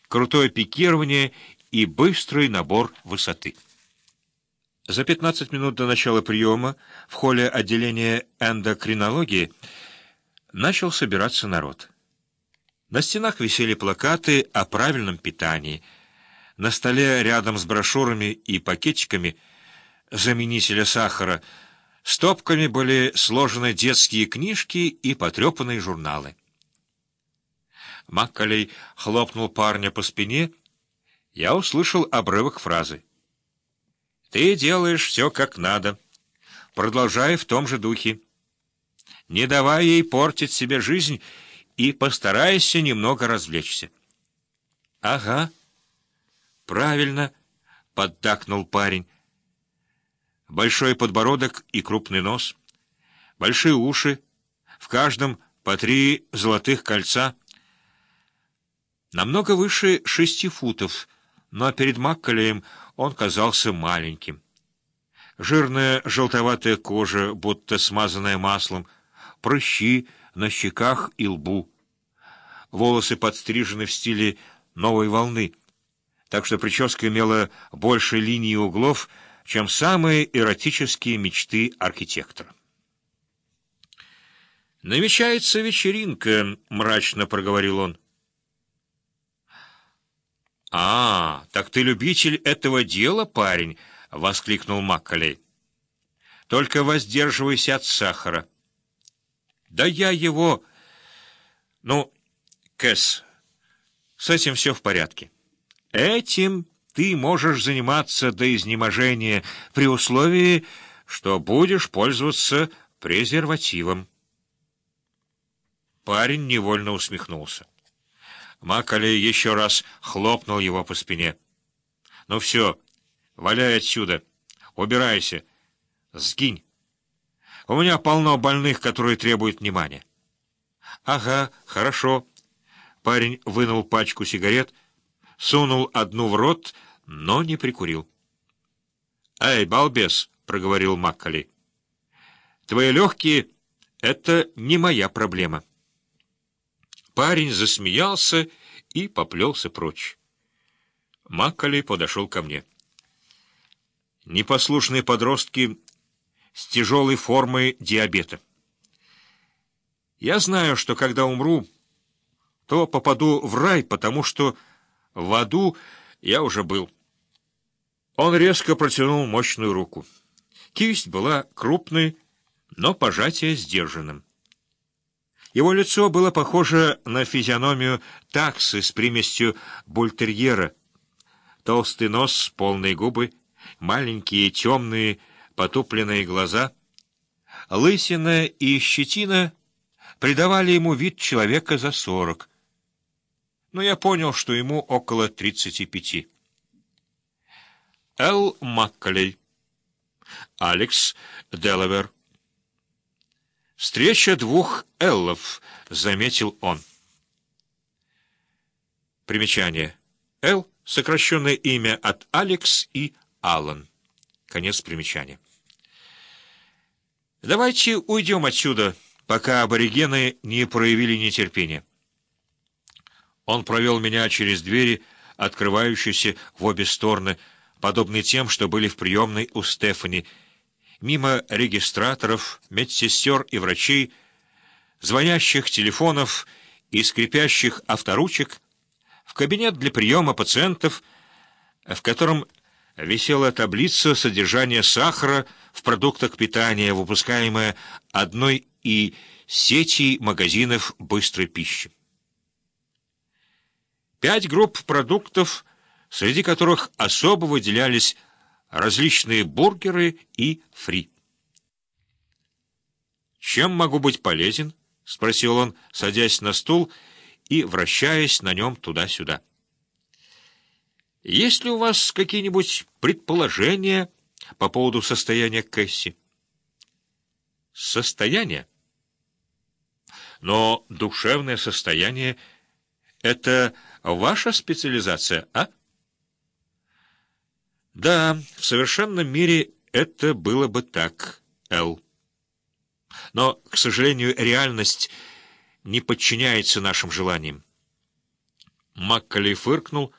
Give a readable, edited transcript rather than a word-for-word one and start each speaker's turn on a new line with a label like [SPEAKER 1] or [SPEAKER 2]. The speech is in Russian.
[SPEAKER 1] крутое пикирование и быстрый набор высоты. За 15 минут до начала приема в холле отделения эндокринологии начал собираться народ. На стенах висели плакаты о правильном питании. На столе рядом с брошюрами и пакетиками заменителя сахара стопками были сложены детские книжки и потрепанные журналы. Макколей хлопнул парня по спине. Я услышал обрывок фразы. «Ты делаешь все как надо. Продолжай в том же духе. Не давай ей портить себе жизнь и постарайся немного развлечься». «Ага, правильно», — поддакнул парень. Большой подбородок и крупный нос, большие уши, в каждом по 3 золотых кольца. Намного выше 6 футов, но перед Макколеем он казался маленьким. Жирная желтоватая кожа, будто смазанная маслом, прыщи на щеках и лбу. Волосы подстрижены в стиле новой волны, так что прическа имела больше линий и углов, чем самые эротические мечты архитектора. «Намечается вечеринка», — мрачно проговорил он. «А, так ты любитель этого дела, парень?» — воскликнул Макколей. «Только воздерживайся от сахара». «Да я его...» «Ну, Кэс, с этим все в порядке. Этим ты можешь заниматься до изнеможения при условии, что будешь пользоваться презервативом». Парень невольно усмехнулся. Макколей еще раз хлопнул его по спине. «Ну все, валяй отсюда, убирайся, сгинь. У меня полно больных, которые требуют внимания». «Ага, хорошо». Парень вынул пачку сигарет, сунул одну в рот, но не прикурил. «Эй, балбес», — проговорил Макколей, — «твои легкие — это не моя проблема». Парень засмеялся и поплелся прочь. Макколей подошел ко мне. Непослушные подростки с тяжелой формой диабета. Я знаю, что когда умру, то попаду в рай, потому что в аду я уже был. Он резко протянул мощную руку. Кисть была крупной, но пожатие сдержанным. Его лицо было похоже на физиономию таксы с примесью бультерьера. Толстый нос, полные губы, маленькие темные потупленные глаза, лысина и щетина придавали ему вид человека за 40. Но я понял, что ему около 35. Эл Макколей, Алекс Делавер. «Встреча двух Эллов», — заметил он. Примечание. Эл — сокращенное имя от Алекс и Аллан. Конец примечания. «Давайте уйдем отсюда, пока аборигены не проявили нетерпения». Он провел меня через двери, открывающиеся в обе стороны, подобные тем, что были в приемной у Стефани, мимо регистраторов, медсестер и врачей, звонящих телефонов и скрипящих авторучек, в кабинет для приема пациентов, в котором висела таблица содержания сахара в продуктах питания, выпускаемая одной из сетей магазинов быстрой пищи. 5 групп продуктов, среди которых особо выделялись различные бургеры и фри. «Чем могу быть полезен?» — спросил он, садясь на стул и вращаясь на нем туда-сюда. «Есть ли у вас какие-нибудь предположения по поводу состояния Кэсси?» «Состояние? Но душевное состояние — это ваша специализация, а?» «Да, в совершенном мире это было бы так, Эл. Но, к сожалению, реальность не подчиняется нашим желаниям. Макколи фыркнул,